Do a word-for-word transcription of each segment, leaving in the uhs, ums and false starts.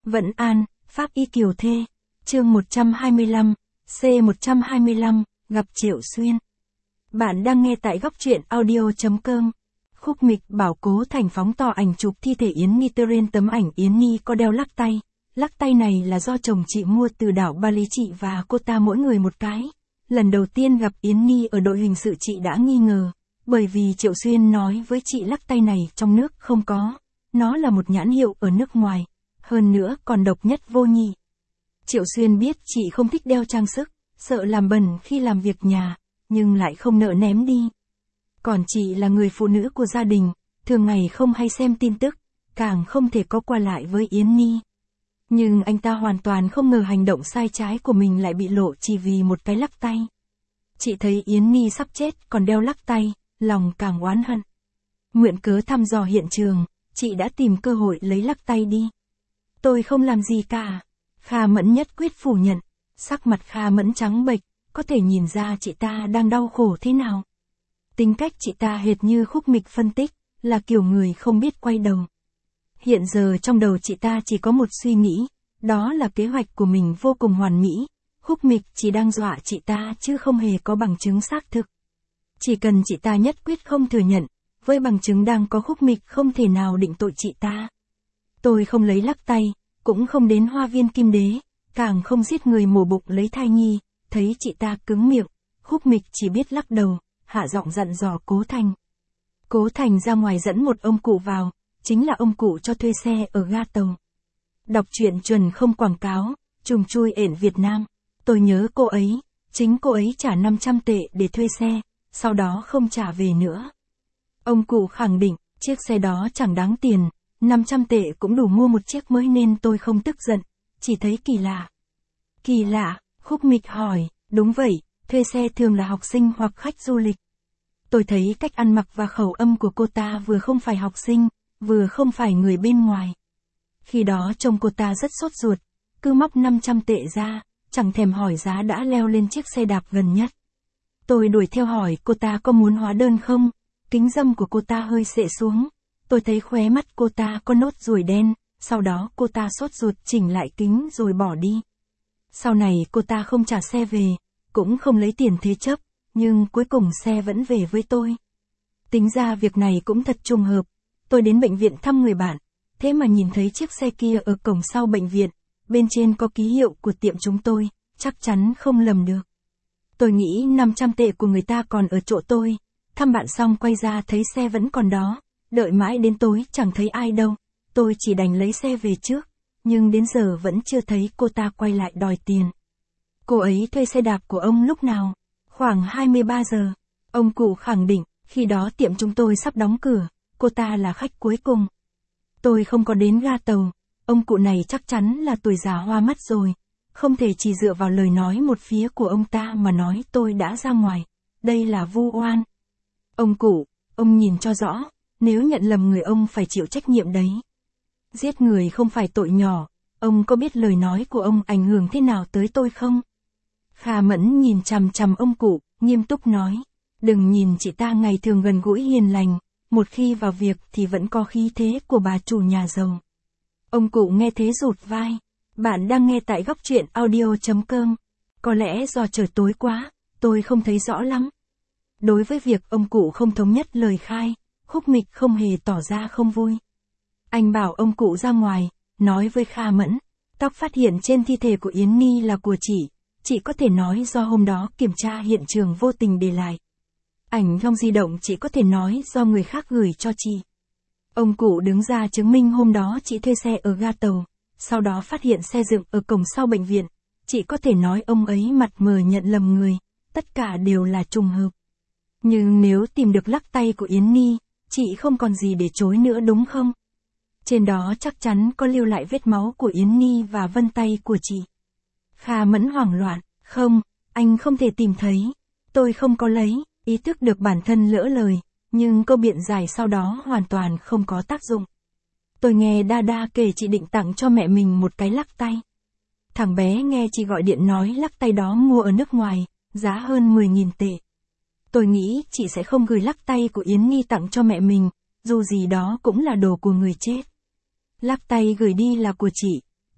Vẫn An, Pháp Y Kiều Thê, chương một trăm hai mươi lăm, C một trăm hai mươi lăm, gặp Triệu Xuyên. Bạn đang nghe tại góc truyện audio chấm com. Khúc Mịch bảo Cố Thành phóng to ảnh chụp thi thể Yến Nhi trên tấm ảnh Yến Nhi có đeo lắc tay. Lắc tay này là do chồng chị mua từ đảo Bali, chị và cô ta mỗi người một cái. Lần đầu tiên gặp Yến Nhi ở đội hình sự chị đã nghi ngờ, bởi vì Triệu Xuyên nói với chị lắc tay này trong nước không có, nó là một nhãn hiệu ở nước ngoài, hơn nữa còn độc nhất vô nhị. Triệu Xuyên biết chị không thích đeo trang sức, sợ làm bẩn khi làm việc nhà, nhưng lại không nỡ ném đi. Còn chị là người phụ nữ của gia đình, thường ngày không hay xem tin tức, càng không thể có qua lại với Yến Nhi. Nhưng anh ta hoàn toàn không ngờ hành động sai trái của mình lại bị lộ chỉ vì một cái lắc tay. Chị thấy Yến Nhi sắp chết còn đeo lắc tay, lòng càng oán hận. Mượn cớ thăm dò hiện trường, chị đã tìm cơ hội lấy lắc tay đi. Tôi không làm gì cả. Kha Mẫn nhất quyết phủ nhận. Sắc mặt Kha Mẫn trắng bệch, có thể nhìn ra chị ta đang đau khổ thế nào. Tính cách chị ta hệt như Khúc Mịch phân tích, là kiểu người không biết quay đầu. Hiện giờ trong đầu chị ta chỉ có một suy nghĩ, đó là kế hoạch của mình vô cùng hoàn mỹ. Khúc Mịch chỉ đang dọa chị ta chứ không hề có bằng chứng xác thực. Chỉ cần chị ta nhất quyết không thừa nhận, với bằng chứng đang có Khúc Mịch không thể nào định tội chị ta. Tôi không lấy lắc tay, cũng không đến Hoa Viên Kim Đế, càng không giết người mổ bụng lấy thai nhi. Thấy chị ta cứng miệng, Khúc Mịch chỉ biết lắc đầu, hạ giọng dặn dò Cố Thành. Cố Thành ra ngoài dẫn một ông cụ vào, chính là ông cụ cho thuê xe ở ga tàu. Đọc truyện chuẩn không quảng cáo, trùng chui ẻn Việt Nam. Tôi nhớ cô ấy, chính cô ấy trả năm trăm tệ để thuê xe, sau đó không trả về nữa. Ông cụ khẳng định, chiếc xe đó chẳng đáng tiền, năm trăm tệ cũng đủ mua một chiếc mới nên tôi không tức giận, chỉ thấy kỳ lạ. Kỳ lạ, Khúc Mịch hỏi, đúng vậy, thuê xe thường là học sinh hoặc khách du lịch. Tôi thấy cách ăn mặc và khẩu âm của cô ta vừa không phải học sinh, vừa không phải người bên ngoài. Khi đó trông cô ta rất sốt ruột, cứ móc năm trăm tệ ra, chẳng thèm hỏi giá đã leo lên chiếc xe đạp gần nhất. Tôi đuổi theo hỏi cô ta có muốn hóa đơn không, kính râm của cô ta hơi xệ xuống. Tôi thấy khóe mắt cô ta có nốt ruồi đen, sau đó cô ta sốt ruột chỉnh lại kính rồi bỏ đi. Sau này cô ta không trả xe về, cũng không lấy tiền thế chấp, nhưng cuối cùng xe vẫn về với tôi. Tính ra việc này cũng thật trùng hợp, tôi đến bệnh viện thăm người bạn, thế mà nhìn thấy chiếc xe kia ở cổng sau bệnh viện, bên trên có ký hiệu của tiệm chúng tôi, chắc chắn không lầm được. Tôi nghĩ năm trăm tệ của người ta còn ở chỗ tôi, thăm bạn xong quay ra thấy xe vẫn còn đó, đợi mãi đến tối chẳng thấy ai đâu, tôi chỉ đành lấy xe về trước, nhưng đến giờ vẫn chưa thấy cô ta quay lại đòi tiền. Cô ấy thuê xe đạp của ông lúc nào? Khoảng hai mươi ba giờ. Ông cụ khẳng định, khi đó tiệm chúng tôi sắp đóng cửa, cô ta là khách cuối cùng. Tôi không có đến ga tàu, ông cụ này chắc chắn là tuổi già hoa mắt rồi, không thể chỉ dựa vào lời nói một phía của ông ta mà nói tôi đã ra ngoài, đây là vu oan. Ông cụ, ông nhìn cho rõ, nếu nhận lầm người ông phải chịu trách nhiệm đấy. Giết người không phải tội nhỏ, ông có biết lời nói của ông ảnh hưởng thế nào tới tôi không? Kha Mẫn nhìn chằm chằm ông cụ, nghiêm túc nói, đừng nhìn chị ta ngày thường gần gũi hiền lành, một khi vào việc thì vẫn có khí thế của bà chủ nhà giàu. Ông cụ nghe thế rụt vai, bạn đang nghe tại góc truyện audio chấm com. Có lẽ do trời tối quá, tôi không thấy rõ lắm. Đối với việc ông cụ không thống nhất lời khai, Khúc Mịch không hề tỏ ra không vui. Anh bảo ông cụ ra ngoài, nói với Kha Mẫn, tóc phát hiện trên thi thể của Yến Nhi là của chị, chị có thể nói do hôm đó kiểm tra hiện trường vô tình để lại. Ảnh trong di động chị có thể nói do người khác gửi cho chị. Ông cụ đứng ra chứng minh hôm đó chị thuê xe ở ga tàu, sau đó phát hiện xe dựng ở cổng sau bệnh viện, chị có thể nói ông ấy mặt mờ nhận lầm người, tất cả đều là trùng hợp. Nhưng nếu tìm được lắc tay của Yến Nhi, chị không còn gì để chối nữa đúng không? Trên đó chắc chắn có lưu lại vết máu của Yến Nhi và vân tay của chị. Kha Mẫn hoảng loạn, không, anh không thể tìm thấy, tôi không có lấy, ý thức được bản thân lỡ lời, nhưng câu biện giải sau đó hoàn toàn không có tác dụng. Tôi nghe Đa Đa kể chị định tặng cho mẹ mình một cái lắc tay. Thằng bé nghe chị gọi điện nói lắc tay đó mua ở nước ngoài, giá hơn mười nghìn tệ. Tôi nghĩ chị sẽ không gửi lắc tay của Yến Nhi tặng cho mẹ mình, dù gì đó cũng là đồ của người chết. Lắc tay gửi đi là của chị,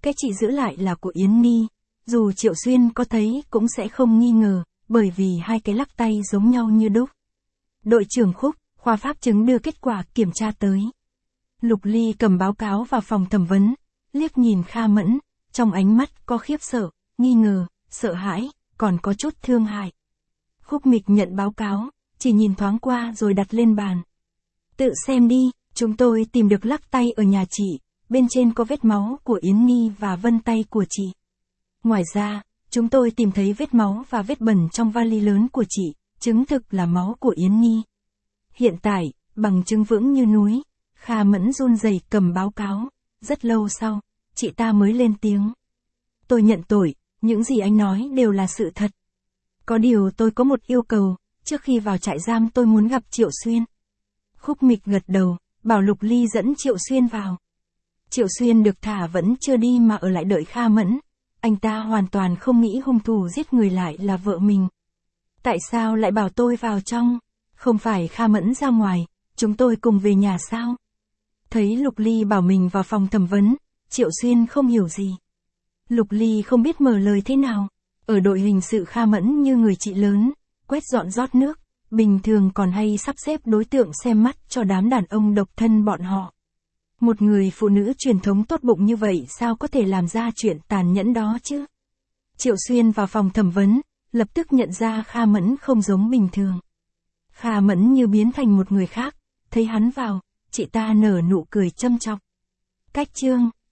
cái chị giữ lại là của Yến Nhi, dù Triệu Xuyên có thấy cũng sẽ không nghi ngờ, bởi vì hai cái lắc tay giống nhau như đúc. Đội trưởng Khúc, khoa pháp chứng đưa kết quả kiểm tra tới. Lục Ly cầm báo cáo vào phòng thẩm vấn, liếc nhìn Kha Mẫn, trong ánh mắt có khiếp sợ, nghi ngờ, sợ hãi, còn có chút thương hại. Khúc Mịch nhận báo cáo, chỉ nhìn thoáng qua rồi đặt lên bàn. Tự xem đi, chúng tôi tìm được lắc tay ở nhà chị, bên trên có vết máu của Yến Nhi và vân tay của chị. Ngoài ra, chúng tôi tìm thấy vết máu và vết bẩn trong vali lớn của chị, chứng thực là máu của Yến Nhi. Hiện tại, bằng chứng vững như núi, Kha Mẫn run rẩy cầm báo cáo, rất lâu sau, chị ta mới lên tiếng. Tôi nhận tội, những gì anh nói đều là sự thật. Có điều tôi có một yêu cầu, trước khi vào trại giam tôi muốn gặp Triệu Xuyên. Khúc Mịch gật đầu, bảo Lục Ly dẫn Triệu Xuyên vào. Triệu Xuyên được thả vẫn chưa đi mà ở lại đợi Kha Mẫn. Anh ta hoàn toàn không nghĩ hung thủ giết người lại là vợ mình. Tại sao lại bảo tôi vào trong? Không phải Kha Mẫn ra ngoài, chúng tôi cùng về nhà sao? Thấy Lục Ly bảo mình vào phòng thẩm vấn, Triệu Xuyên không hiểu gì. Lục Ly không biết mở lời thế nào. Ở đội hình sự Kha Mẫn như người chị lớn, quét dọn rót nước, bình thường còn hay sắp xếp đối tượng xem mắt cho đám đàn ông độc thân bọn họ. Một người phụ nữ truyền thống tốt bụng như vậy sao có thể làm ra chuyện tàn nhẫn đó chứ? Triệu Xuyên vào phòng thẩm vấn, lập tức nhận ra Kha Mẫn không giống bình thường. Kha Mẫn như biến thành một người khác, thấy hắn vào, chị ta nở nụ cười châm chọc. Cách chương